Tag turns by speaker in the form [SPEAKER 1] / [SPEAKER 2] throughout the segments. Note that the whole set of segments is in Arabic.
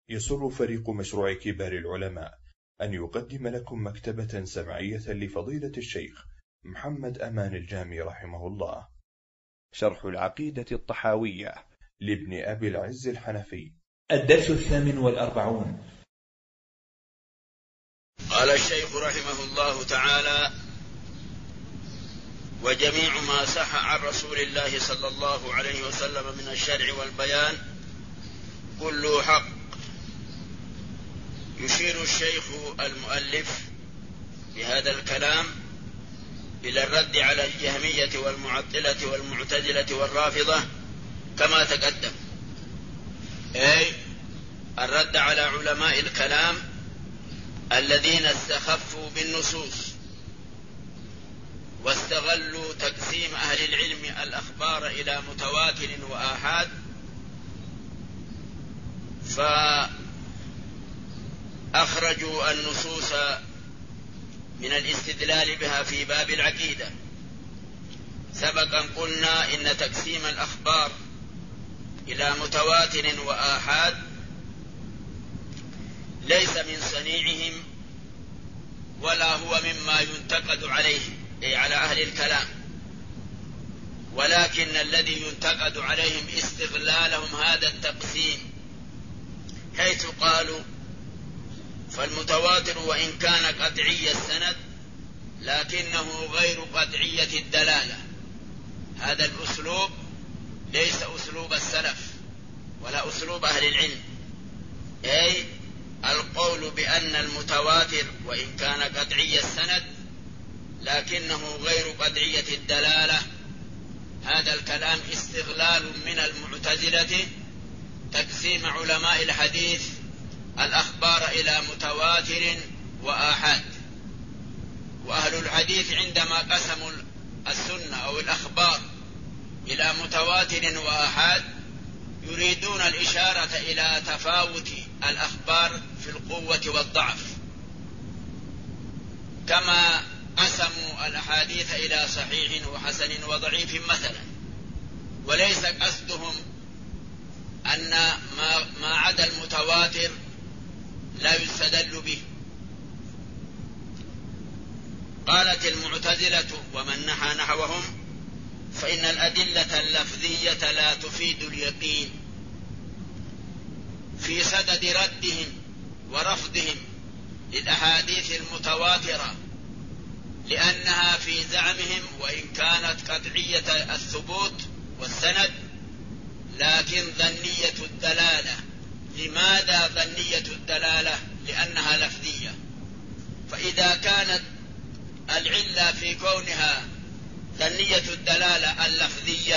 [SPEAKER 1] يسر فريق مشروع كبار العلماء أن يقدم لكم مكتبة سمعية لفضيلة الشيخ محمد أمان الجامي رحمه الله، شرح العقيدة الطحاوية لابن أبي العز الحنفي.
[SPEAKER 2] الدرس 48.
[SPEAKER 3] قال الشيخ رحمه الله تعالى: وجميع ما صح عن رسول الله صلى الله عليه وسلم من الشرع والبيان كله حق. يشير الشيخ المؤلف بهذا الكلام إلى الرد على الجهمية والمعطلة والمعتزلة والرافضة كما تقدم، أي الرد على علماء الكلام الذين استخفوا بالنصوص واستغلوا تقسيم أهل العلم الأخبار إلى متواتر وآحاد، فأخرجوا النصوص من الاستدلال بها في باب العقيدة. سبقا قلنا إن تقسيم الأخبار إلى متواتر وآحاد ليس من صنيعهم ولا هو مما ينتقد عليهم، أي على أهل الكلام، ولكن الذي ينتقد عليهم استغلالهم هذا التقسيم، حيث قالوا فالمتواتر وإن كان قطعي السند لكنه غير قطعية الدلالة. هذا الأسلوب ليس أسلوب السلف ولا أسلوب أهل العلم، أي القول بأن المتواتر وإن كان قطعي السند لكنه غير قطعية الدلالة، هذا الكلام استغلال من المعتزلة تقسيم علماء الحديث الأخبار إلى متواتر وآحاد. وأهل الحديث عندما قسموا السنة أو الأخبار إلى متواتر وآحاد يريدون الإشارة إلى تفاوت الأخبار في القوة والضعف، كما قسموا الأحاديث إلى صحيح وحسن وضعيف مثلا، وليس قصدهم أن ما عدا المتواتر لا يستدل به. قالت المعتزلة ومن نحى نحوهم فإن الأدلة اللفظية لا تفيد اليقين في صدد ردهم ورفضهم للأحاديث المتواترة، لأنها في زعمهم وإن كانت قطعية الثبوت والسند لكن ظنية الدلالة. لماذا ظنية الدلالة؟ لأنها لفظية. فإذا كانت العلة في كونها ظنية الدلالة اللفظية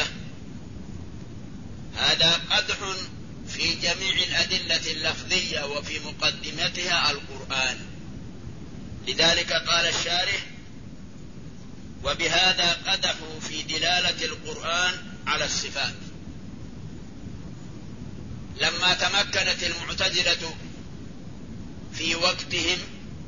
[SPEAKER 3] هذا قدح في جميع الأدلة اللفظية وفي مقدمتها القرآن. لذلك قال الشارح: وبهذا قدحوا في دلالة القرآن على الصفات. لما تمكنت المعتزلة في وقتهم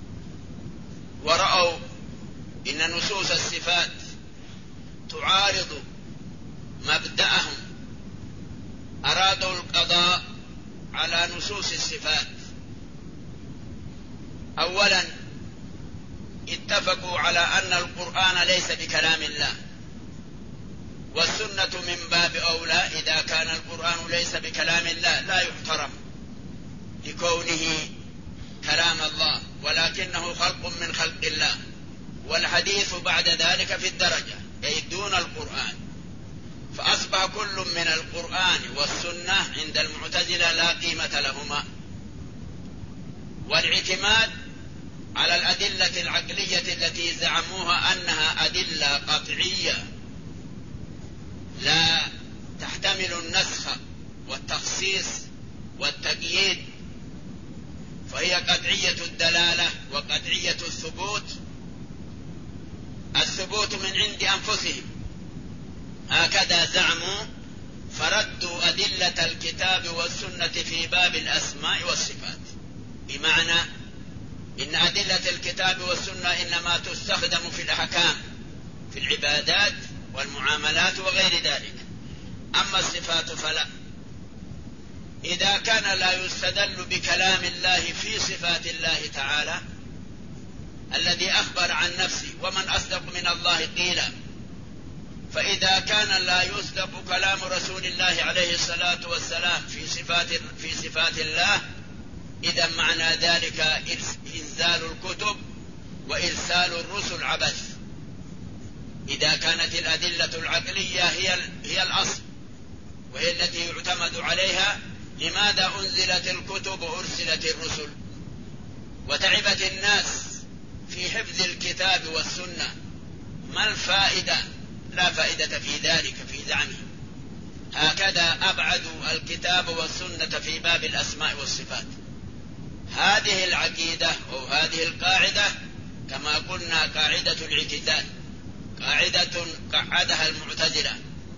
[SPEAKER 3] ورأوا إن نصوص الصفات تعارض مبدأهم، أرادوا القضاء على نصوص الصفات. أولا اتفقوا على أن القرآن ليس بكلام الله، والسنة من باب أولى إذا كان القرآن ليس بكلام الله لا يحترم لكونه كلام الله، ولكنه خلق من خلق الله، والحديث بعد ذلك في الدرجة أي دون القرآن. فأصبح كل من القرآن والسنة عند المعتزلة لا قيمة لهما، والاعتماد على الأدلة العقلية التي زعموها أنها أدلة قطعية لا تحتمل النسخ والتخصيص والتقييد، فهي قطعية الدلالة وقطعية الثبوت. الثبوت من عند أنفسهم هكذا زعموا، فردوا أدلة الكتاب والسنة في باب الأسماء والصفات، بمعنى إن أدلة الكتاب والسنة إنما تستخدم في الأحكام في العبادات والمعاملات وغير ذلك، أما الصفات فلا. إذا كان لا يستدل بكلام الله في صفات الله تعالى الذي أخبر عن نفسه ومن أصدق من الله قيلا، فإذا كان لا يصدق كلام رسول الله عليه الصلاة والسلام في صفات الله، إذا معنى ذلك إنزال الكتب وإرسال الرسل عبث. إذا كانت الأدلة العقلية هي الأصل وهي التي يعتمد عليها، لماذا أنزلت الكتب وأرسلت الرسل؟ وتعبت الناس في حفظ الكتاب والسنة، ما الفائدة؟ لا فائدة في ذلك في زعمه. هكذا أبعدوا الكتاب والسنة في باب الأسماء والصفات. هذه العقيدة أو هذه القاعدة كما قلنا قاعدة الاعتزال، قاعدة قعدها المعتزلة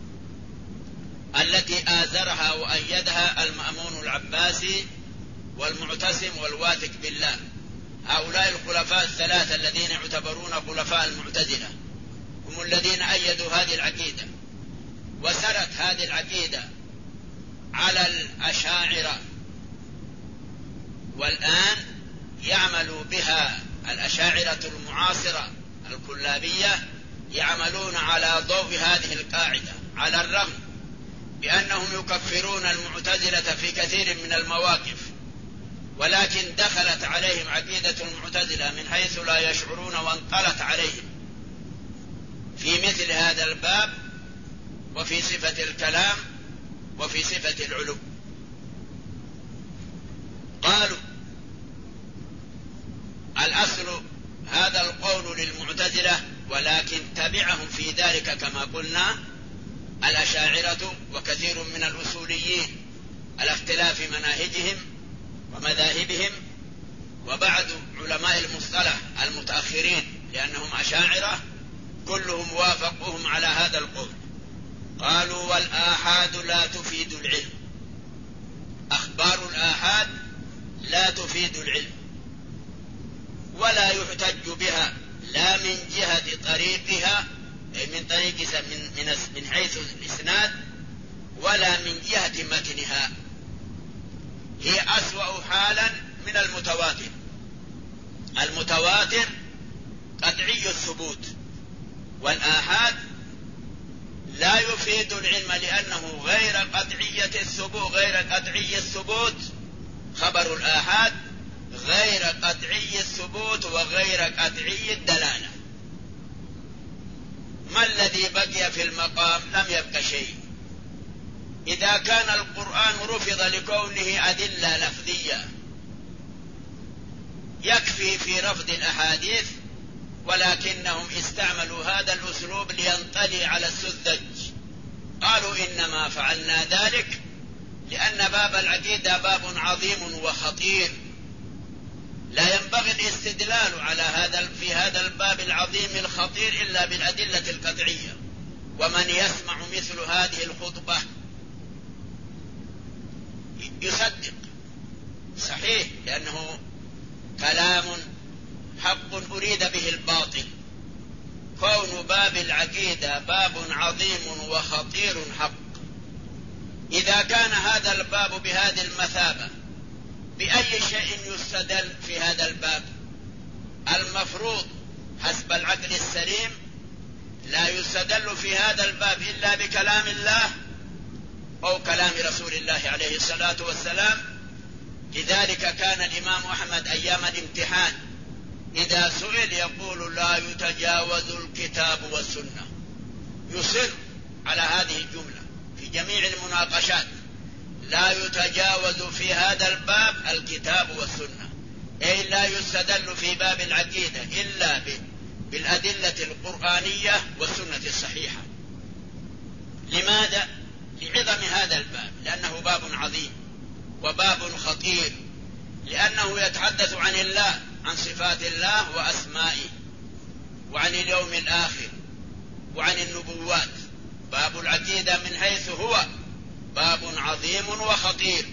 [SPEAKER 3] التي آزرها وأيدها المأمون العباسي والمعتصم والواثق بالله. هؤلاء الخلفاء الثلاثة الذين يعتبرون خلفاء المعتزلة هم الذين أيدوا هذه العقيدة، وسرت هذه العقيدة على الأشاعرة، والآن يعمل بها الأشاعرة المعاصرة الكلابية، يعملون على ضوء هذه القاعدة، على الرغم بأنهم يكفرون المعتزلة في كثير من المواقف، ولكن دخلت عليهم عقيدة المعتزلة من حيث لا يشعرون وانطلت عليهم في مثل هذا الباب وفي صفة الكلام وفي صفة العلو. قالوا الأصل هذا القول للمعتزلة، ولكن تبعهم في ذلك كما قلنا الأشاعرة وكثير من الأصوليين على اختلاف مناهجهم ومذاهبهم، وبعض علماء المصطلح المتأخرين لأنهم أشاعرة كلهم وافقوهم على هذا القول. قالوا والآحاد لا تفيد العلم، أخبار الآحاد لا تفيد العلم ولا يحتج بها، لا من جهة طريقها من طريق من حيث الإسناد ولا من جهة متنها، هي أسوأ حالا من المتواتر. المتواتر قطعي الثبوت، والآحاد لا يفيد العلم لأنه غير قطعي الثبوت. خبر الآحاد غير قطعي الثبوت وغير قطعي الدلالة. ما الذي بقي في المقام؟ لم يبق شيء. إذا كان القرآن رفض لكونه أدلة لفظية يكفي في رفض الأحاديث، ولكنهم استعملوا هذا الأسلوب لينطلي على السذج. قالوا إنما فعلنا ذلك لأن باب العقيدة باب عظيم وخطير، لا ينبغي الاستدلال في هذا الباب العظيم الخطير إلا بالأدلة القطعية. ومن يسمع مثل هذه الخطبة يصدق صحيح، لأنه كلام حق أريد به الباطل. كون باب العقيدة باب عظيم وخطير حق. إذا كان هذا الباب بهذه المثابة بأي شيء يستدل في هذا الباب؟ المفروض حسب العقل السليم لا يستدل في هذا الباب إلا بكلام الله أو كلام رسول الله عليه الصلاة والسلام. لذلك كان الإمام أحمد أيام الامتحان إذا سئل يقول لا يتجاوز الكتاب والسنة، يصر على هذه الجملة في جميع المناقشات، لا يتجاوز في هذا الباب الكتاب والسنة، أي لا يستدل في باب العقيدة إلا بالأدلة القرآنية والسنة الصحيحة. لماذا؟ لعظم هذا الباب، لأنه باب عظيم وباب خطير، لأنه يتحدث عن الله، عن صفات الله وأسمائه، وعن اليوم الآخر، وعن النبوات. باب العقيدة من حيث هو باب عظيم وخطير.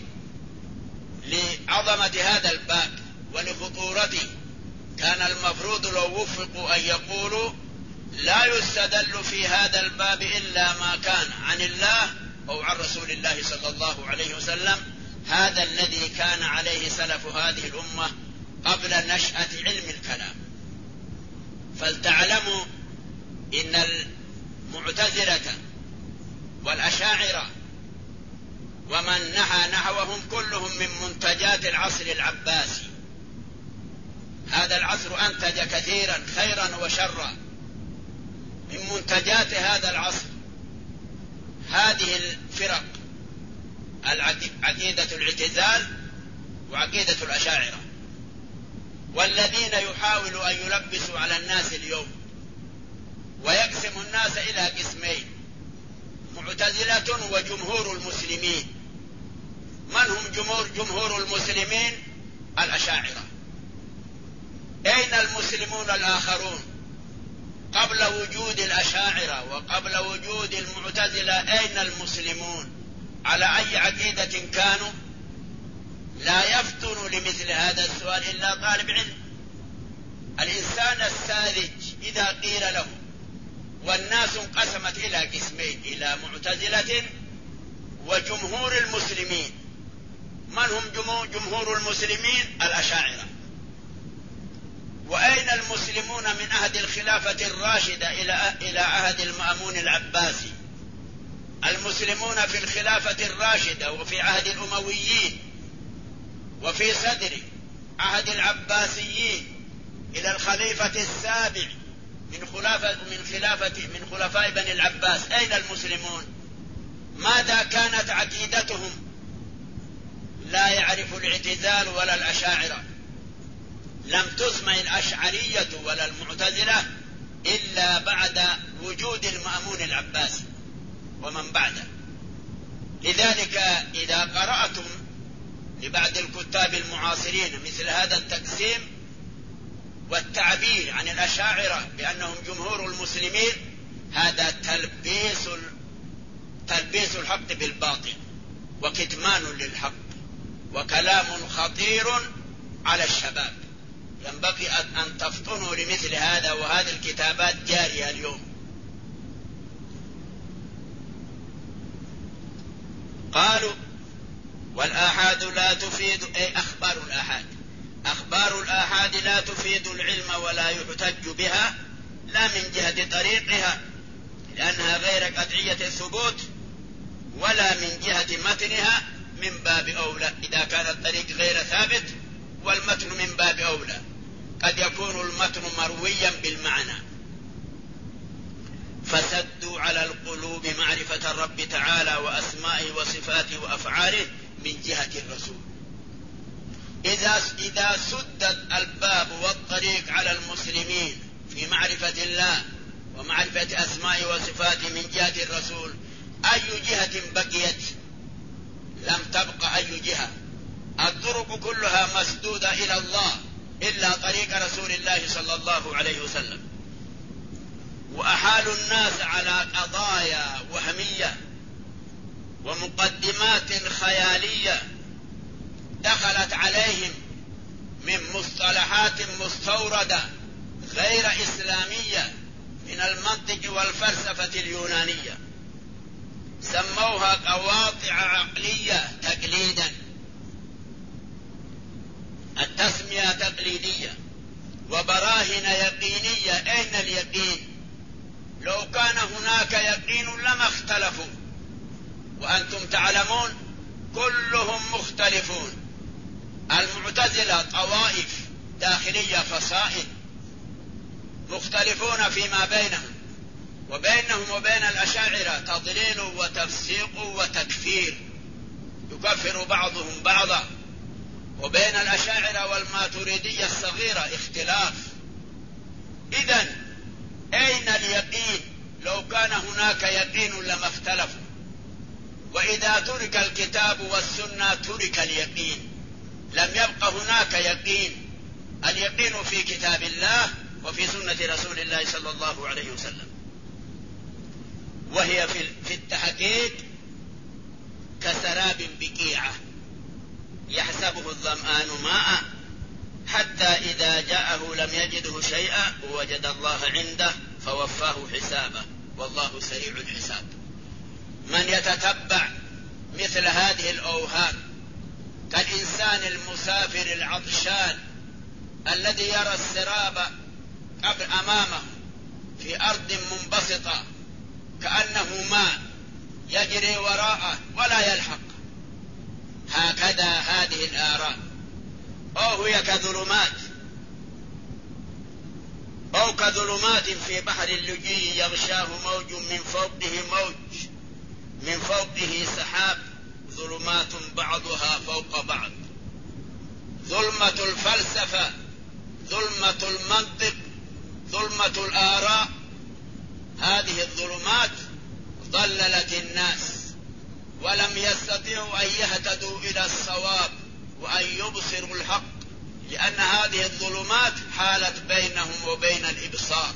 [SPEAKER 3] لعظمة هذا الباب ولخطورته كان المفروض لو وفقوا أن يقولوا لا يستدل في هذا الباب إلا ما كان عن الله أو عن رسول الله صلى الله عليه وسلم. هذا الذي كان عليه سلف هذه الأمة قبل نشأة علم الكلام. فلتعلموا إن المعتزلة والأشاعرة ومن نحوهم كلهم من منتجات العصر العباسي. هذا العصر أنتج كثيرا خيرا وشرا. من منتجات هذا العصر هذه الفرق، عقيدة الاعتزال وعقيدة الأشاعرة، والذين يحاولوا أن يلبسوا على الناس اليوم ويقسم الناس إلى قسمين: معتزلة وجمهور المسلمين. من هم جمهور المسلمين؟ الأشاعرة. أين المسلمون الآخرون؟ قبل وجود الأشاعرة وقبل وجود المعتزلة أين المسلمون؟ على أي عقيدة كانوا؟ لا يفتن لمثل هذا السؤال إلا طالب علم. الإنسان الساذج إذا قيل له والناس انقسمت إلى قسمين، إلى معتزلة وجمهور المسلمين. من هم جمهور المسلمين؟ الأشاعرة. وأين المسلمون من عهد الخلافة الراشدة إلى عهد المأمون العباسي؟ المسلمون في الخلافة الراشدة وفي عهد الأمويين وفي صدر عهد العباسيين إلى الخليفة السابع من خلفاء بني العباس، أين المسلمون؟ ماذا كانت عقيدتهم؟ لا يعرف الاعتزال ولا الأشاعرة. لم تسمى الأشعرية ولا المعتزلة إلا بعد وجود المأمون العباسي ومن بعده. لذلك إذا قرأتم لبعض الكتاب المعاصرين مثل هذا التقسيم والتعبير عن الأشاعرة بأنهم جمهور المسلمين، هذا تلبيس الحق بالباطل وكتمان للحق وكلام خطير على الشباب. ينبغي أن تفطنوا لمثل هذا، وهذه الكتابات جارية اليوم. قالوا والآحاد لا تفيد، أي أخبار الآحاد لا تفيد العلم ولا يحتج بها، لا من جهة طريقها لأنها غير قطعية الثبوت، ولا من جهة متنها من باب أولى. إذا كان الطريق غير ثابت والمتن من باب أولى، قد يكون المتن مرويا بالمعنى. فسدوا على القلوب معرفة الرب تعالى وأسمائه وصفاته وأفعاله من جهة الرسول. إذا سدت الباب والطريق على المسلمين في معرفة الله ومعرفة أسمائه وصفاته من جهة الرسول، أي جهة بقيت؟ لم تبق أي جهة. الطرق كلها مسدودة إلى الله إلا طريق رسول الله صلى الله عليه وسلم. وأحالوا الناس على قضايا وهمية ومقدمات خيالية دخلت عليهم من مصطلحات مستوردة غير إسلامية من المنطق والفلسفة اليونانية، سموها قواطع عقلية تقليدا. التسمية تقليدية وبراهن يقينية. أين اليقين؟ لو كان هناك يقين لما اختلفوا، وأنتم تعلمون كلهم مختلفون. المعتزلة طوائف داخلية فصائل مختلفون فيما بينهم، وبينهم وبين الأشاعرة تضليل وتفسيق وتكفير، يكفر بعضهم بعضا. وبين الأشاعرة والماتريدية الصغيرة اختلاف. إذن أين اليقين؟ لو كان هناك يقين لما اختلفوا. وإذا ترك الكتاب والسنة ترك اليقين، لم يبق هناك يقين. اليقين في كتاب الله وفي سنة رسول الله صلى الله عليه وسلم، وهي في التحقيق كسراب بقيعة يحسبه الظمآن ماء حتى إذا جاءه لم يجده شيئا ووجد الله عنده فوفاه حسابه والله سريع الحساب. من يتتبع مثل هذه الأوهام كالإنسان المسافر العطشان الذي يرى السراب أمامه في أرض منبسطة كأنه ماء يجري وراءه ولا يلحق. هكذا هذه الآراء، أو هي كظلمات في بحر اللجي يغشاه موج من فوقه سحاب، ظلمات بعضها فوق بعض. ظلمة الفلسفة، ظلمة المنطق، ظلمة الآراء، هذه الظلمات ضللت الناس ولم يستطيعوا أن يهتدوا إلى الصواب وأن يبصروا الحق، لأن هذه الظلمات حالت بينهم وبين الإبصار.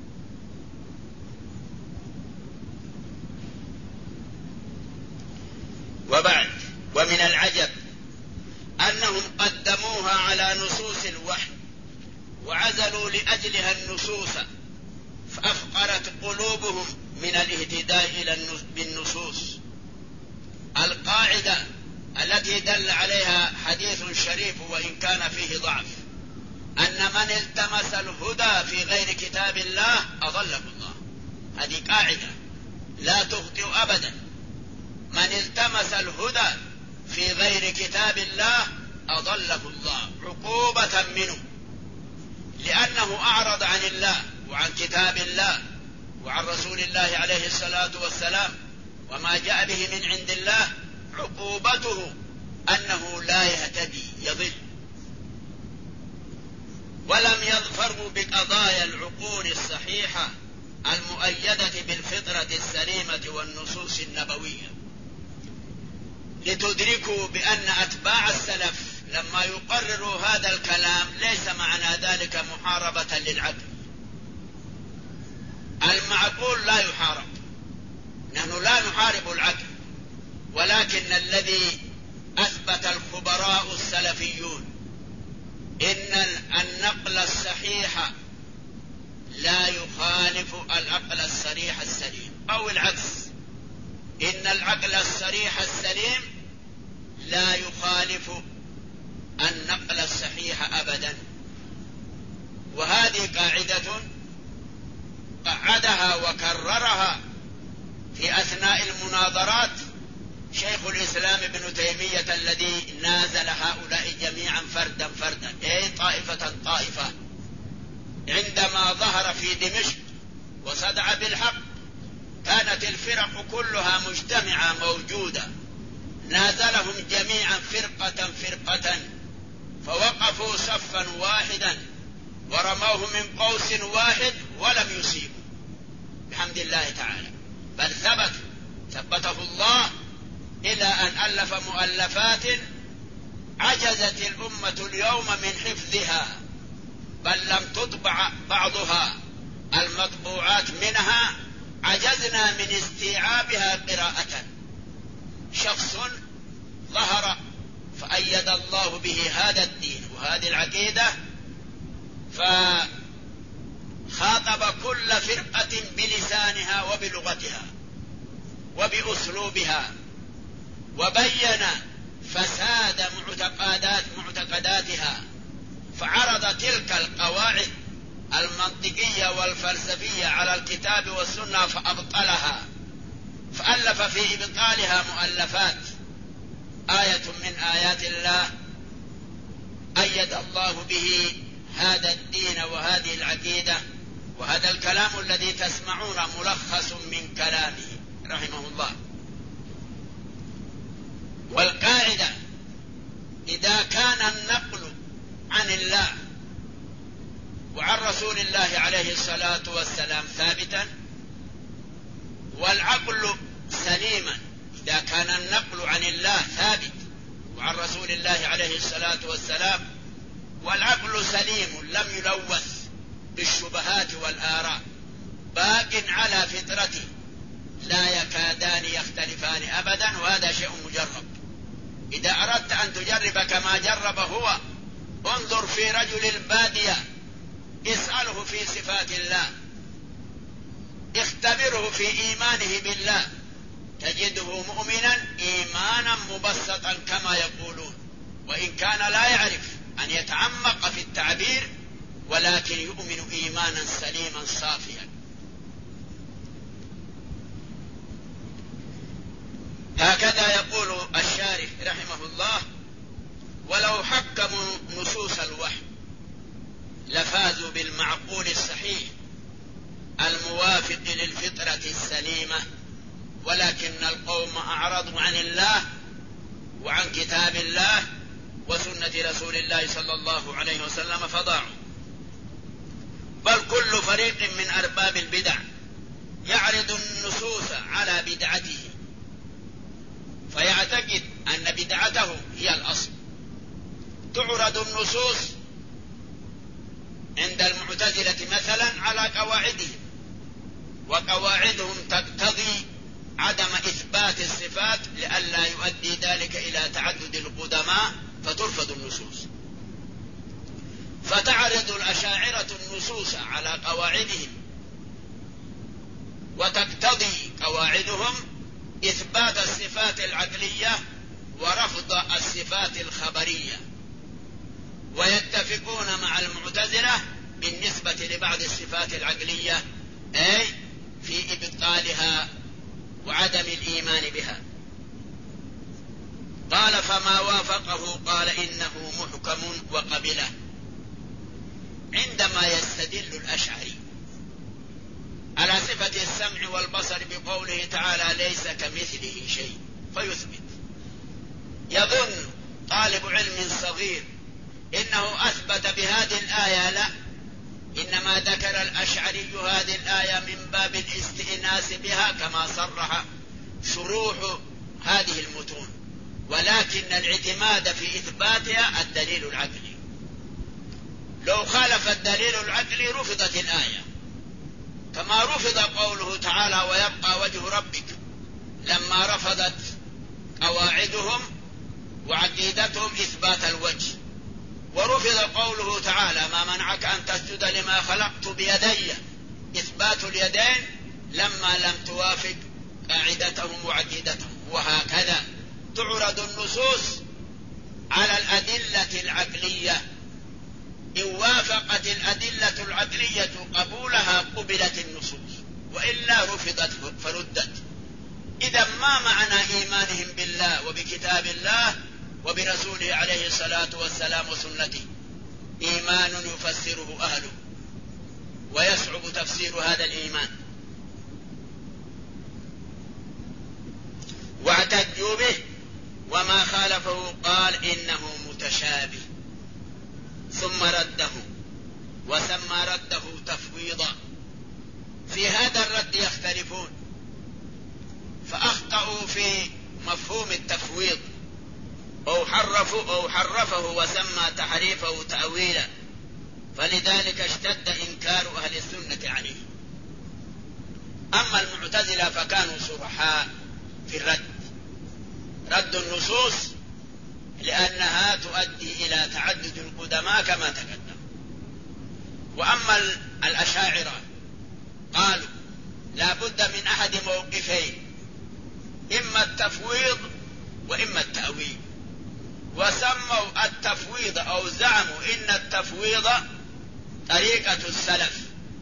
[SPEAKER 3] وبعد، ومن العجب أنهم قدموها على نصوص الوحي وعزلوا لأجلها النصوص، فأفقرت قلوبهم من الاهتداء بالنصوص. القاعدة التي دل عليها حديث شريف وإن كان فيه ضعف، أن من التمس الهدى في غير كتاب الله أضله الله. هذه قاعدة لا تخطئ أبدا. من التمس الهدى في غير كتاب الله أضله الله عقوبة منه، لأنه أعرض عن الله وعن كتاب الله وعن رسول الله عليه الصلاة والسلام وما جاء به من عند الله. عقوبته أنه لا يهتدي، يضل. ولم يظفروا بقضايا العقول الصحيحة المؤيدة بالفطرة السليمة والنصوص النبوية، لتدركوا بأن أتباع السلف لما يقرروا هذا الكلام ليس معنى ذلك محاربة للعقل. المعقول لا يحارب، نحن لا نحارب العقل، ولكن الذي أثبت الخبراء السلفيون إن النقل الصحيح لا يخالف العقل الصريح السليم، أو العكس، إن العقل الصريح السليم لا يخالف النقل الصحيح أبدا. وهذه قاعدة قعدها وكررها في أثناء المناظرات شيخ الإسلام ابن تيمية الذي نازل هؤلاء جميعا فردا فردا، أي طائفة طائفة، عندما ظهر في دمشق وصدع بالحق كانت الفرق كلها مجتمعة موجودة، نازلهم جميعا فرقة فرقة، فوقفوا صفا واحدا ورموه من قوس واحد ولم يصيبوا بحمد الله تعالى، بل ثبته الله إلى أن ألف مؤلفات عجزت الأمة اليوم من حفظها، بل لم تطبع بعضها، المطبوعات منها عجزنا من استيعابها قراءة. شخص ظهر فأيد الله به هذا الدين وهذه العقيدة، فخاطب كل فرقة بلسانها وبلغتها وبأسلوبها، وبين فساد معتقداتها، فعرض تلك القواعد المنطقية والفلسفية على الكتاب والسنة فأبطلها، فألف في إبطالها مؤلفات. آية من آيات الله أيد الله به هذا الدين وهذه العقيدة، وهذا الكلام الذي تسمعون ملخص من كلامه رحمه الله. والقاعدة إذا كان النقل عن الله وعن رسول الله عليه الصلاة والسلام ثابتا، والعقل سليما، إذا كان النقل عن الله ثابت وعن رسول الله عليه الصلاة والسلام والعقل سليم لم يلوث بالشبهات والآراء، باق على فطرته، لا يكادان يختلفان أبدا، وهذا شيء مجرب. إذا أردت أن تجرب كما جرب هو، انظر في رجل البادية، اسأله في صفات الله، اختبره في إيمانه بالله، تجده مؤمنا إيمانا مبسطا كما يقولون، وإن كان لا يعرف أن يتعمق في التعبير، ولكن يؤمن إيمانا سليما صافيا. هكذا يقول الشارح رحمه الله: ولو حكموا نصوص الوحي لفازوا بالمعقول الصحيح الموافق للفطرة السليمة، ولكن القوم أعرضوا عن الله وعن كتاب الله وسنة رسول الله صلى الله عليه وسلم فضاعوا. بل كل فريق من أرباب البدع يعرض النصوص على بدعته، فيعتقد أن بدعته هي الأصل. تعرض النصوص عند المعتزلة مثلا على قواعدهم، وقواعدهم تقتضي عدم إثبات الصفات لئلا يؤدي ذلك إلى تعدد القدماء فترفض النصوص. فتعرض الأشاعرة النصوص على قواعدهم، وتقتضي قواعدهم إثبات الصفات العقلية ورفض الصفات الخبرية، ويتفقون مع المعتزلة بالنسبة لبعض الصفات العقلية، أي في إبطالها وعدم الإيمان بها. قال: فما وافقه قال إنه محكم وقبله. عندما يستدل الأشعري على صفة السمع والبصر بقوله تعالى: ليس كمثله شيء، فيثبت، يظن طالب علم صغير إنه أثبت بهذه الآية. لا، إنما ذكر الأشعري هذه الآية من باب الاستئناس بها كما صرح شروح هذه المتون، ولكن الاعتماد في إثباتها الدليل العقلي. لو خالف الدليل العقلي رفضت الآية، كما رفض قوله تعالى: ويبقى وجه ربك، لما رفضت قواعدهم وعقيدتهم إثبات الوجه. ورفض قوله تعالى: ما منعك أن تسجد لما خلقت بيدي، إثبات اليدين لما لم توافق قاعدتهم وعقيدتهم. وهكذا تعرض النصوص على الأدلة العقلية، إن وافقت الأدلة العقلية قبولها قبلت النصوص، وإلا رفضت فردت. إذا ما معنى إيمانهم بالله وبكتاب الله وبرسوله عليه الصلاة والسلام وسنته؟ إيمان يفسره أهله، ويصعب تفسير هذا الإيمان. واعتدوا به، وما خالفه قال إنه متشابه، ثم رده وسمى رده تفويضا. في هذا الرد يختلفون، فأخطأوا في مفهوم التفويض، أو حرفه وسمى تحريفه تأويلا، فلذلك اشتد إنكار أهل السنة عليه. أما المعتزلة فكانوا صرحاء في الرد، رد النصوص لأنها تؤدي إلى تعدد القدماء كما تقدم. وأما الأشاعرة قالوا لا بد من أحد موقفين، إما التفويض وإما التأويل، وسموا التفويض أو زعموا إن التفويض طريقة السلف،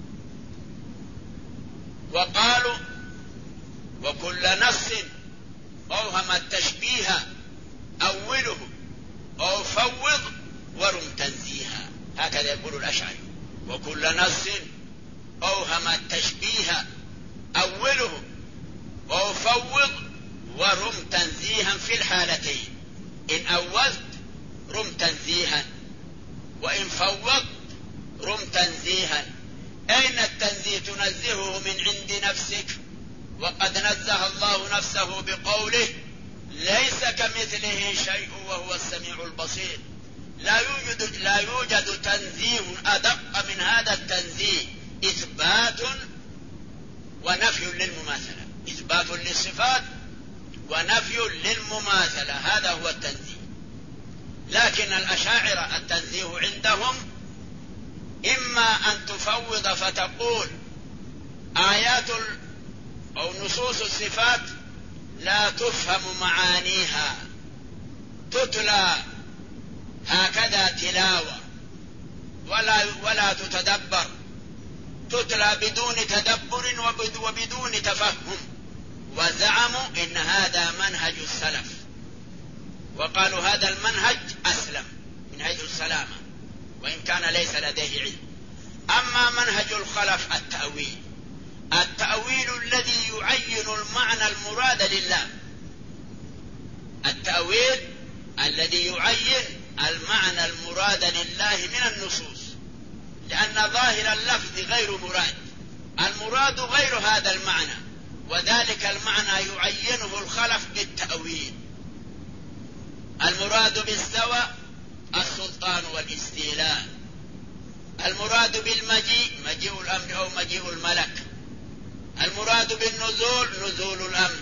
[SPEAKER 3] وقالوا وكل نص أوهم التشبيه أوله أو فوض ورم تنزيها. هكذا يقول الأشعري: وكل نص أوهم التشبيه أوله أو فوض ورم تنزيها في الحالتين، إن أولت رم تنزيها، وإن فوضت رم تنزيها. أين التنزيه؟ تنزهه من عند نفسك، وقد نزه الله نفسه بقوله: ليس كمثله شيء وهو السميع البصير. لا يوجد تنزيه أدق من هذا التنزيه، إثبات ونفي للمماثلة، إثبات للصفات ونفي للمماثلة، هذا هو التنزيه. لكن الأشاعرة التنزيه عندهم إما أن تفوض فتقول آيات أو نصوص الصفات لا تفهم معانيها، تتلى هكذا تلاوة ولا تتدبر، تتلى بدون تدبر وبدون تفهم، وزعموا إن هذا منهج السلف، وقالوا هذا المنهج أسلم من حيث السلامة وإن كان ليس لديه علم. أما منهج الخلف التأويل الذي يعين المعنى المراد لله، التأويل الذي يعين المعنى المراد لله من النصوص، لأن ظاهر اللفظ غير مراد، المراد غير هذا المعنى، وذلك المعنى يعينه الخلف بالتأويل. المراد باستوى السلطان والاستيلاء، المراد بالمجيء مجيء الأمر أو مجيء الملك، المراد بالنزول نزول الأمر،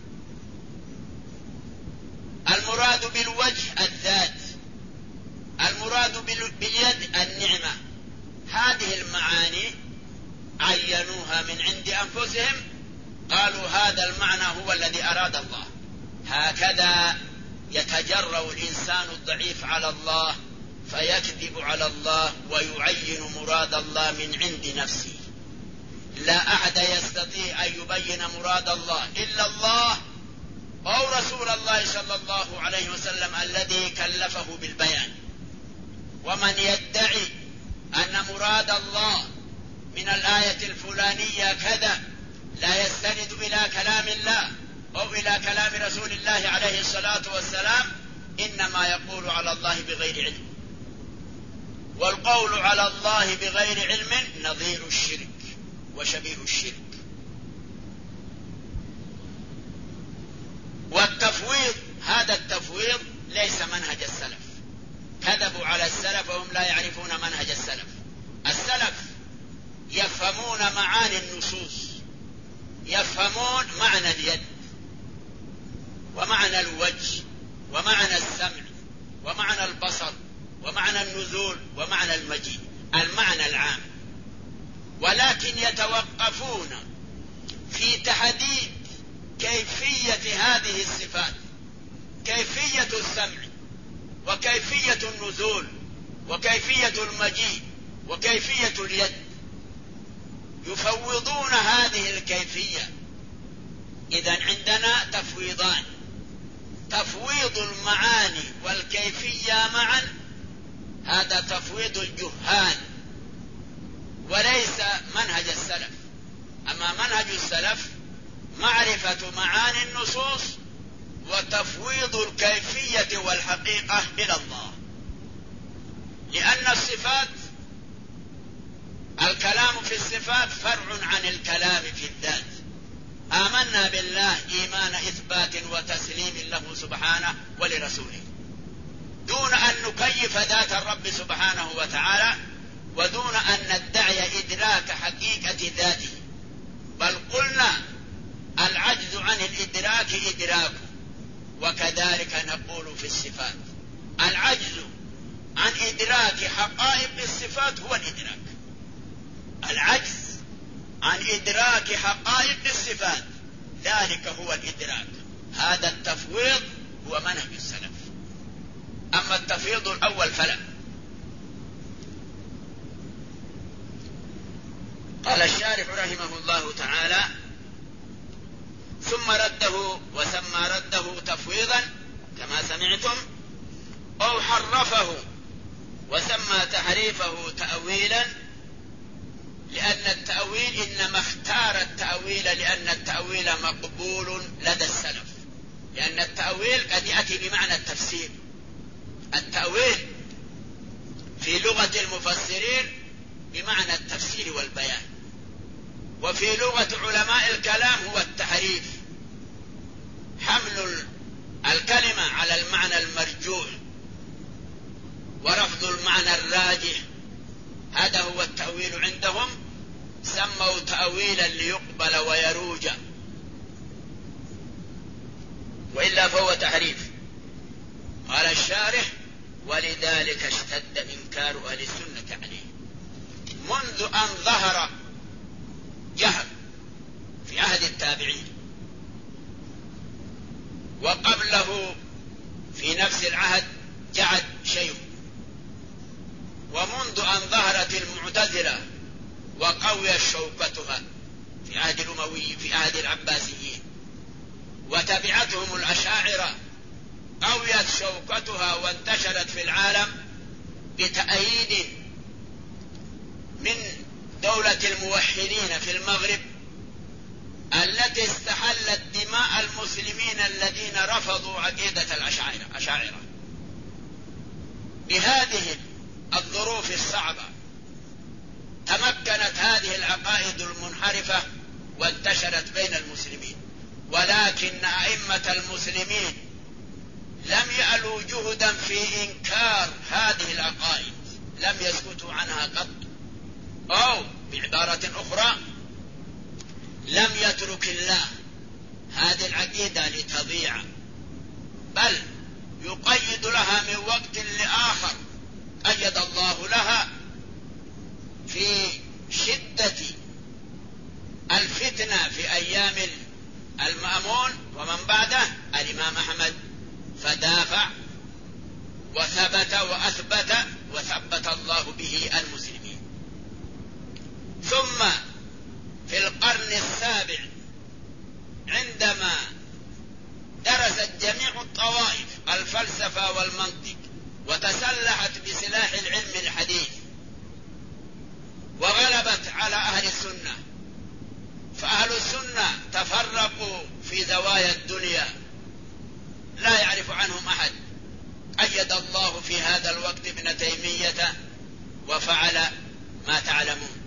[SPEAKER 3] المراد بالوجه الذات، المراد باليد النعمة. هذه المعاني عينوها من عند أنفسهم، قالوا هذا المعنى هو الذي أراد الله. هكذا يتجرأ الإنسان الضعيف على الله فيكذب على الله ويعين مراد الله من عند نفسه. لا أحد يستطيع أن يبين مراد الله إلا الله أو رسول الله صلى الله عليه وسلم الذي كلفه بالبيان. ومن يدعي أن مراد الله من الآية الفلانية كذا لا يستند إلى كلام الله أو إلى كلام رسول الله عليه الصلاة والسلام إنما يقول على الله بغير علم، والقول على الله بغير علم نظير الشرك وشبيه الشرك. والتفويض، هذا التفويض ليس منهج السلف، كذبوا على السلف وهم لا يعرفون منهج السلف. السلف يفهمون معاني النصوص، يفهمون معنى اليد ومعنى الوجه ومعنى السمع ومعنى البصر ومعنى النزول ومعنى المجيء، المعنى العام، ولكن يتوقفون في تحديد كيفية هذه الصفات، كيفية السمع وكيفية النزول وكيفية المجيء وكيفية اليد، يفوضون هذه الكيفية. إذن عندنا تفويضان، تفويض المعاني والكيفية معا، هذا تفويض الجهال وليس منهج السلف. أما منهج السلف معرفة معاني النصوص وتفويض الكيفية والحقيقة إلى الله، لأن الصفات، الكلام في الصفات فرع عن الكلام في الذات. آمنا بالله إيمان إثبات وتسليم له سبحانه ولرسوله، دون أن نكيف ذات الرب سبحانه وتعالى ودون أن ندعي إدراك حقيقة ذاته، بل قلنا العجز عن الإدراك إدراكه. وكذلك نقول في الصفات، العجز عن إدراك حقائق الصفات هو الإدراك، العجز عن إدراك حقائق الصفات ذلك هو الإدراك. هذا التفويض هو منهج السلف. أما التفويض الأول فلا. قال الشارح رحمه الله تعالى: ثم رده وسمى رده تفويضا كما سمعتم، أو حرفه وسمى تحريفه تأويلا، لأن التأويل إنما اختار التأويل لأن التأويل مقبول لدى السلف، لأن التأويل قد يأتي بمعنى التفسير. التأويل في لغة المفسرين بمعنى التفسير والبيان، وفي لغة علماء الكلام هو التحريف، حمل الكلمة على المعنى المرجوح ورفض المعنى الراجح، هذا هو التأويل عندهم. سموا تأويلا ليقبل ويروج، وإلا فهو تحريف. قال الشارح: ولذلك اشتد إنكار أهل السنة عليه منذ أن ظهر جهل في عهد التابعين، وقبله في نفس العهد جعد شيخ ومنذ أن ظهرت المعتزلة وقويت شوكتها في عهد الأموي في عهد العباسيين وتبعتهم الأشاعرة، قويت شوكتها وانتشرت في العالم بتأييد من دولة الموحدين في المغرب التي استحلت دماء المسلمين الذين رفضوا عقيدة الأشاعرة. بهذه الظروف الصعبة تمكنت هذه العقائد المنحرفة وانتشرت بين المسلمين، ولكن أئمة المسلمين لم يألوا جهدا في إنكار هذه العقائد، لم يسكتوا عنها قط، أو بعبارة أخرى لم يترك الله هذه العقيدة لتضيع، بل يقيد لها من وقت لآخر. قيد الله لها في شدة الفتنة في أيام المأمون ومن بعده الإمام أحمد، فدافع وثبت وأثبت وثبت الله به المسلمين. ثم في القرن السابع عندما درست جميع الطوائف الفلسفة والمنطق وتسلحت بسلاح العلم الحديث وغلبت على أهل السنة، فأهل السنة تفرقوا في زوايا الدنيا لا يعرف عنهم أحد. أيد الله في هذا الوقت ابن تيمية وفعل ما تعلمون.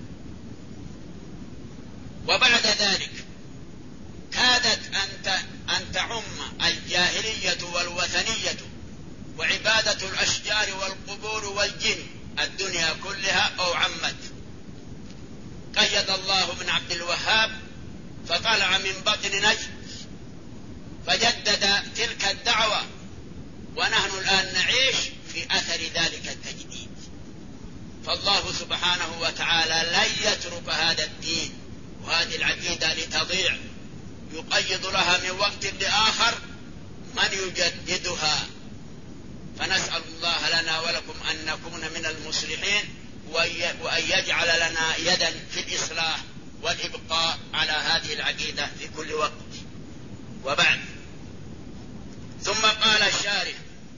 [SPEAKER 3] وبعد ذلك كادت أن تعم الجاهلية والوثنية وعبادة الأشجار والقبور والجن الدنيا كلها أو عمت. قيد الله بن عبد الوهاب فطلع من بطن نجد فجدد تلك الدعوة، ونحن الآن نعيش في أثر ذلك التجديد. فالله سبحانه وتعالى لن يترك هذا الدين وهذه العقيدة لتضيع، يقيد لها من وقت لآخر من يجددها. فنسأل الله لنا ولكم أن نكون من المصلحين، وأن يجعل لنا يدا في الإصلاح والإبقاء على هذه العقيدة في كل وقت. وبعد، ثم قال الشارح: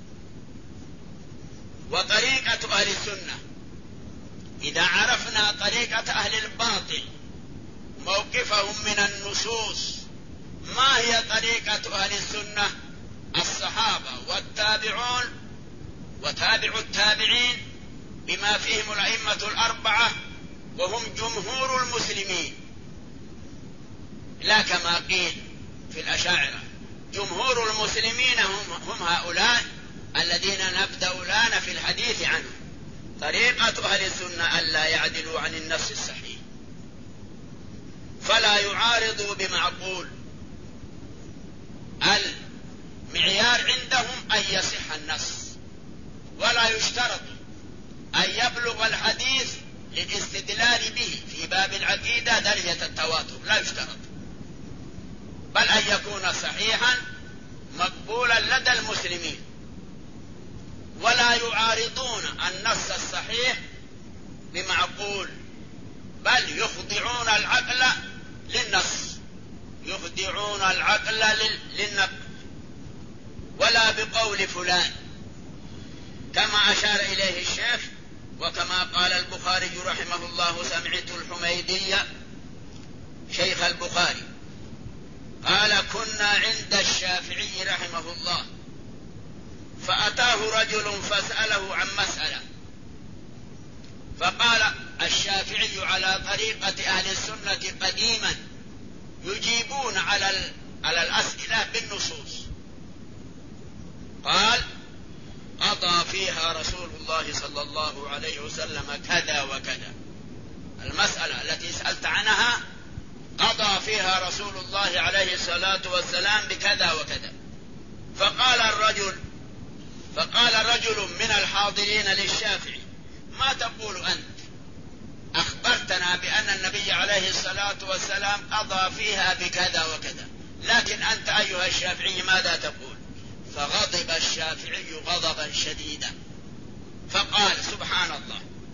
[SPEAKER 3] وطريقة أهل السنة. إذا عرفنا طريقة أهل الباطل موقفهم من النصوص، ما هي طريقة أهل السنة؟ الصحابة والتابعون وتابع التابعين بما فيهم الأئمة الأربعة وهم جمهور المسلمين، لا كما قيل في الأشاعرة. جمهور المسلمين هم هؤلاء الذين نبدأ الآن في الحديث عنهم. طريقة أهل السنة ألا يعدلوا عن النص الصحيح، فلا يعارضوا بمعقول. المعيار عندهم أن يصح النص، ولا يشترط أن يبلغ الحديث للاستدلال به في باب العقيدة درجة التواتر، لا يشترط، بل أن يكون صحيحا مقبولا لدى المسلمين. ولا يعارضون النص الصحيح بمعقول، بل يخضعون العقل للنص، يخضعون العقل للنقل، ولا بقول فلان، كما أشار إليه الشيخ. وكما قال البخاري رحمه الله: سمعت الحميدي شيخ البخاري قال: كنا عند الشافعي رحمه الله، فأتاه رجل فسأله عن مسألة، فقال الشافعي على طريقة أهل السنة قديما يجيبون على الأسئلة بالنصوص. قال: قضى فيها رسول الله صلى الله عليه وسلم كذا وكذا. المسألة التي سألت عنها قضى فيها رسول الله عليه الصلاة والسلام بكذا وكذا. فقال رجل من الحاضرين للشافعي: ما تقول أنت؟ أخبرتنا بأن النبي عليه الصلاة والسلام قضى فيها بكذا وكذا، لكن أنت أيها الشافعي ماذا تقول؟ فغضب الشافعي غضبا شديدا، فقال: سبحان الله،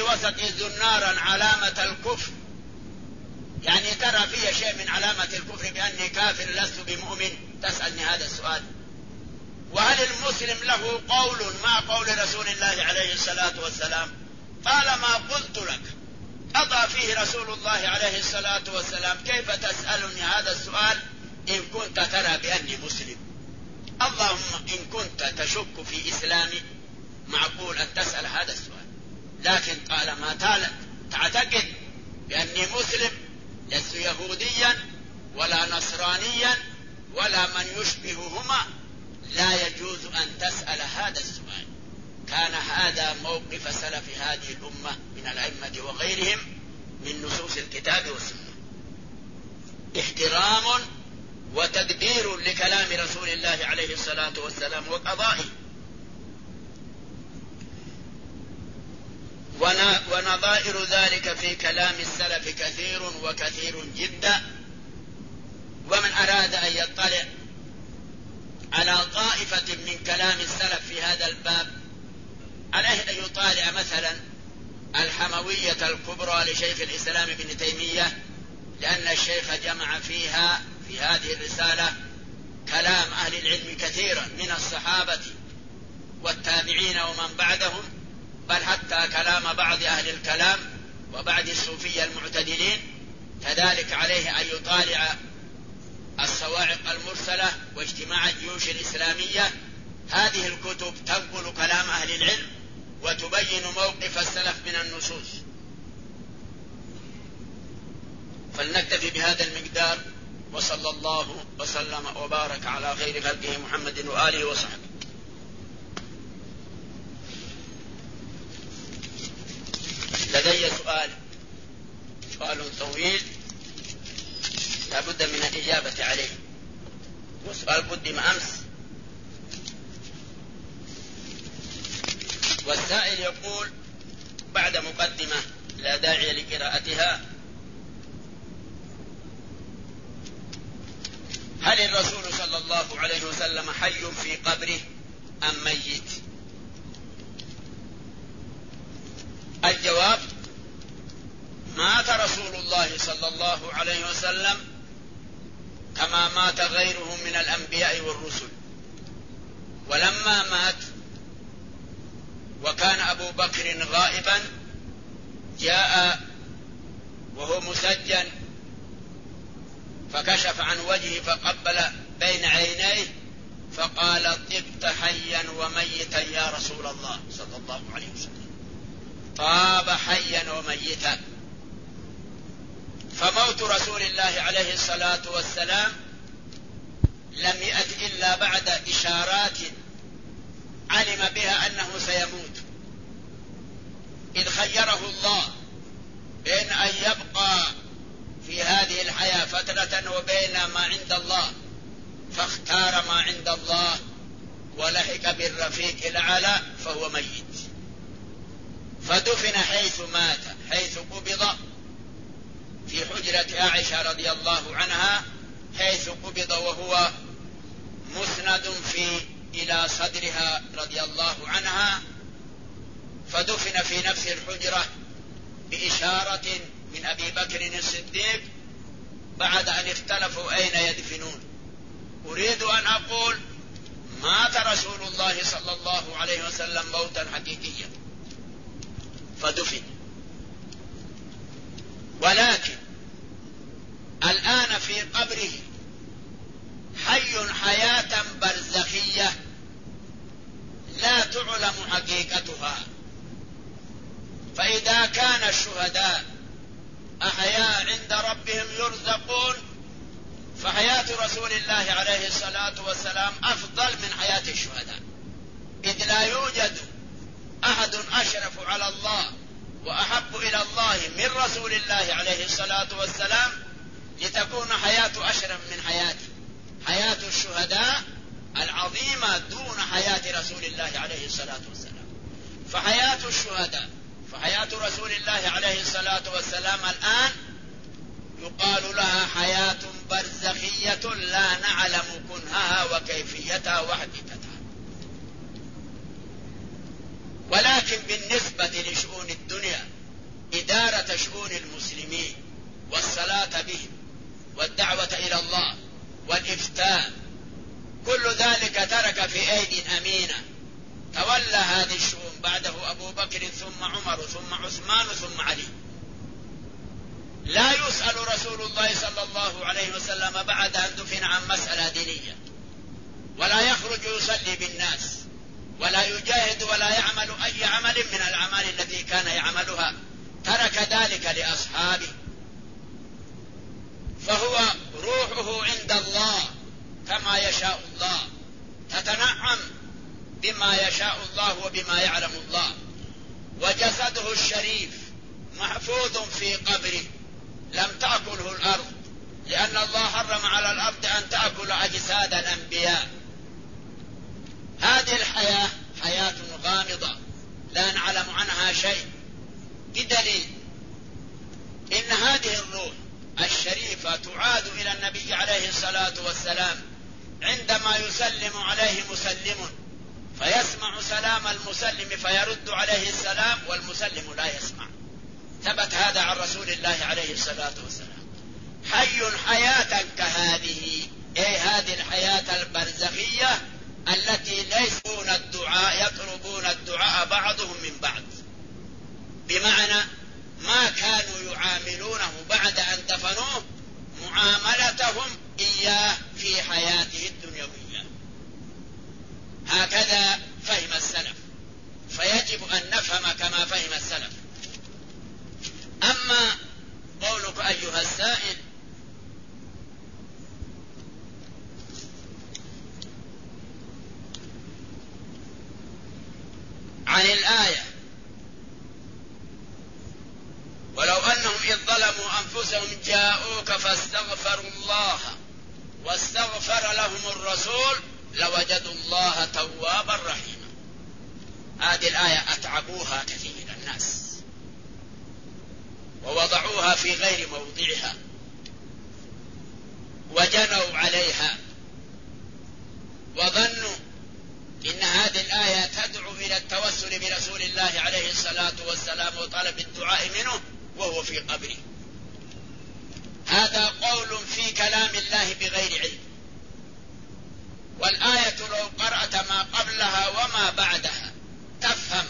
[SPEAKER 3] الوسط زنارا علامة الكفر، يعني ترى في شيء من علامة الكفر بأني كافر لست بمؤمن؟ تسألني هذا السؤال. وهل المسلم له قول مع قول رسول الله عليه الصلاة والسلام؟ طالما قلت لك قضى فيه رسول الله عليه الصلاة والسلام، كيف تسألني هذا السؤال إن كنت ترى بأني مسلم؟ اللهم إن كنت تشك في إسلامي معقول أن تسأل هذا السؤال، لكن طالما تعتقد بأني مسلم لست يهوديا ولا نصرانيا ولا من يشبههما، لا يجوز أن تسأل هذا السؤال. كان هذا موقف سلف هذه الأمة من الأئمة وغيرهم من نصوص الكتاب والسنة، احترام وتدبير لكلام رسول الله عليه الصلاة والسلام وقضائه. ونظائر ذلك في كلام السلف كثير وكثير جدا، ومن أراد أن يطلع على طائفة من كلام السلف في هذا الباب عليه أن يطالع مثلا الحموية الكبرى لشيخ الإسلام ابن تيمية، لأن الشيخ جمع فيها في هذه الرسالة كلام أهل العلم كثيرا من الصحابة والتابعين ومن بعدهم، بل حتى كلام بعض أهل الكلام وبعض الصوفية المعتدلين. كذلك عليه أن يطالع الصواعق المرسلة واجتماع الجيوش الإسلامية. هذه الكتب تنقل كلام أهل العلم وتبين موقف السلف من النصوص. فلنكتفي بهذا المقدار، وصلى الله وسلم وبارك على خير خلقه محمد وآله وصحبه. لدي سؤال طويل لا بد من الإجابة عليه، وسؤال قدم أمس، والسائل يقول بعد مقدمة لا داعي لقراءتها: هل الرسول صلى الله عليه وسلم حي في قبره أم ميت؟ الجواب: مات رسول الله صلى الله عليه وسلم كما مات غيره من الأنبياء والرسل. ولما مات وكان أبو بكر غائبا جاء وهو مسجن فكشف عن وجهه فقبل بين عينيه فقال: طبت حيا وميتا يا رسول الله صلى الله عليه وسلم. طاب حيا وميتا. فموت رسول الله عليه الصلاة والسلام لم يأت إلا بعد إشارات علم بها أنه سيموت، إذ خيره الله بين أن يبقى في هذه الحياة فترة وبين ما عند الله، فاختار ما عند الله ولحق بالرفيق الأعلى فهو ميت. فدفن حيث مات، حيث قبض في حجرة عائشة رضي الله عنها، حيث قبض وهو مسند إلى صدرها رضي الله عنها، فدفن في نفس الحجرة بإشارة من أبي بكر الصديق بعد أن اختلفوا أين يدفنون. أريد أن أقول مات رسول الله صلى الله عليه وسلم موتا حقيقيا فدفن، ولكن الآن في قبره حي حياة برزخية لا تعلم حقيقتها. فإذا كان الشهداء أحياء عند ربهم يرزقون، فحياة رسول الله عليه الصلاة والسلام أفضل من حياة الشهداء، إذ لا يوجد أحد أشرف على الله وأحب إلى الله من رسول الله عليه الصلاة والسلام، لتكون حياة أشرف من حياته. حياة الشهداء العظيمة دون حياة رسول الله عليه الصلاة والسلام. فحياة الشهداء فحياة رسول الله عليه الصلاة والسلام الآن يقال لها حياة برزخية لا نعلم كنهها وكيفيتها وحقيقتها. ولكن بالنسبة لشؤون الدنيا شؤون المسلمين والصلاة بهم والدعوة إلى الله والإفتاء، كل ذلك ترك في أيدي أمينة. تولى هذه الشؤون بعده أبو بكر ثم عمر ثم عثمان ثم علي. لا يسأل رسول الله صلى الله عليه وسلم بعد أن دفن عن مسألة دينية، ولا يخرج يصلي بالناس، ولا يجاهد ولا يعمل أي عمل من الأعمال التي كان يعملها، ترك ذلك لأصحابه. فهو روحه عند الله كما يشاء الله، تتنعم بما يشاء الله وبما يعلم الله. وجسده الشريف محفوظ في قبره لم تأكله الأرض، لأن الله حرم على الأرض أن تأكل أجساد الأنبياء. هذه الحياة حياة غامضة لا نعلم عنها شيء، بدليل إن هذه الروح الشريفة تعاد إلى النبي عليه الصلاة والسلام عندما يسلم عليه مسلم، فيسمع سلام المسلم فيرد عليه السلام والمسلم لا يسمع. ثبت هذا عن رسول الله عليه الصلاة والسلام. حي حياة كهذه، أي هذه الحياة البرزخية التي ليسون الدعاء، يطلبون الدعاء بعضهم من بعض، بمعنى ما كانوا يعاملونه بعد أن دفنوه معاملتهم إياه في حياته الدنيوية. هكذا فهم السلف، فيجب أن نفهم كما فهم السلف. أما قولك أيها السائل عن الآية ولو أنهم إذ ظلموا أنفسهم جاءوك فاستغفروا الله واستغفر لهم الرسول لوجدوا الله توابا رحيما. هذه الآية أتعبوها كثير الناس ووضعوها في غير موضعها وجنوا عليها وظنوا إن هذه الآية تدعو إلى التوسل برسول الله عليه الصلاة والسلام وطلب الدعاء منه وهو في قبره. هذا قول في كلام الله بغير علم. والآية لو قرأت ما قبلها وما بعدها تفهم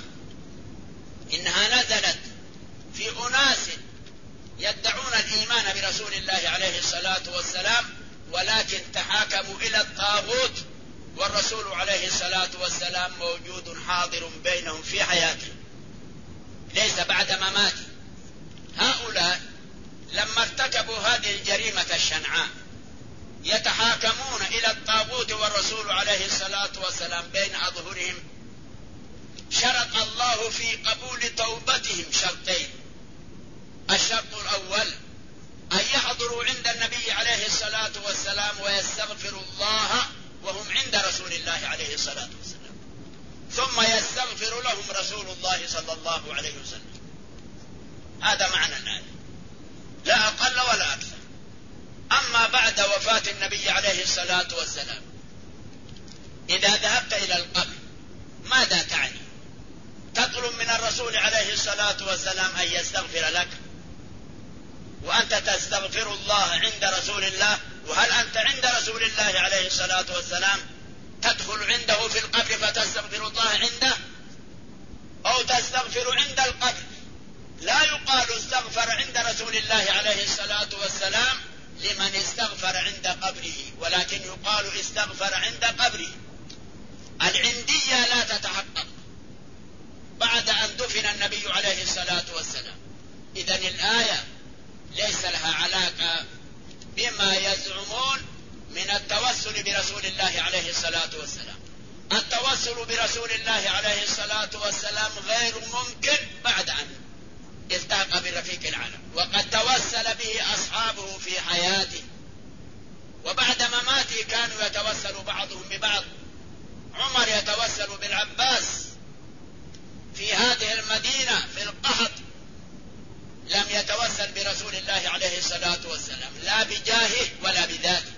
[SPEAKER 3] إنها نزلت في أناس يدعون الإيمان برسول الله عليه الصلاة والسلام، ولكن تحاكموا إلى الطاغوت، والرسول عليه الصلاة والسلام موجود حاضر بينهم في حياته ليس بعد مماته. هؤلاء لما ارتكبوا هذه الجريمة الشنعاء يتحاكمون إلى الطاغوت والرسول عليه الصلاة والسلام بين أظهرهم. شرط الله في قبول توبتهم شرطين: الشرط الأول أن يحضروا عند النبي عليه الصلاة والسلام ويستغفروا الله وهم عند رسول الله عليه الصلاة والسلام، ثم يستغفر لهم رسول الله صلى الله عليه وسلم. هذا معنى الآية، لا أقل ولا أكثر. أما بعد وفاة النبي عليه الصلاة والسلام إذا ذهبت إلى القبر ماذا تعني؟ تطلب من الرسول عليه الصلاة والسلام أن يستغفر لك، وأنت تستغفر الله عند رسول الله؟ وهل أنت عند رسول الله عليه الصلاة والسلام تدخل عنده في القبر فتستغفر الله عنده، أو تستغفر عند القبر؟ لا يقال استغفر عند رسول الله عليه الصلاة والسلام لمن استغفر عند قبره، ولكن يقال استغفر عند قبره. العندية لا تتحقق بعد أن دفن النبي عليه الصلاة والسلام. إذن الآية ليس لها علاقة بما يزعمون من التوسل برسول الله عليه الصلاة والسلام. التوسل برسول الله عليه الصلاة والسلام غير ممكن بعد أن التحق بالرفيق الأعلى، وقد توسل به أصحابه في حياته، وبعد مماته كانوا يتوسل بعضهم ببعض. عمر يتوسل بالعباس في هذه المدينة في القحط، لم يتوسل برسول الله عليه الصلاة والسلام لا بجاهه ولا بذاته.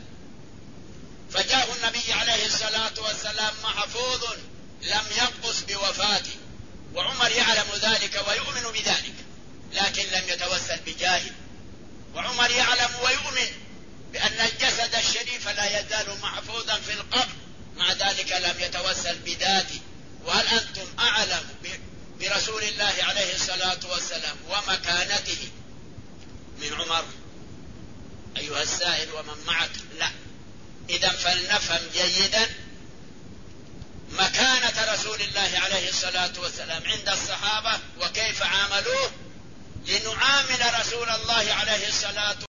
[SPEAKER 3] فجاء النبي عليه الصلاة والسلام محفوظ لم ينقص بوفاته، وعمر يعلم ذلك ويؤمن بذلك، لكن لم يتوسل بجاهه. وعمر يعلم ويؤمن بأن الجسد الشريف لا يزال محفوظا في القبر، مع ذلك لم يتوسل بذاته. وهل أنتم أعلم برسول الله عليه الصلاة والسلام ومكانته من عمر أيها السائل ومن معك؟ لا. إذن فلنفهم جيدا مكانة رسول الله عليه الصلاة والسلام عند الصحابة وكيف عاملوه، لنعامل رسول الله عليه الصلاة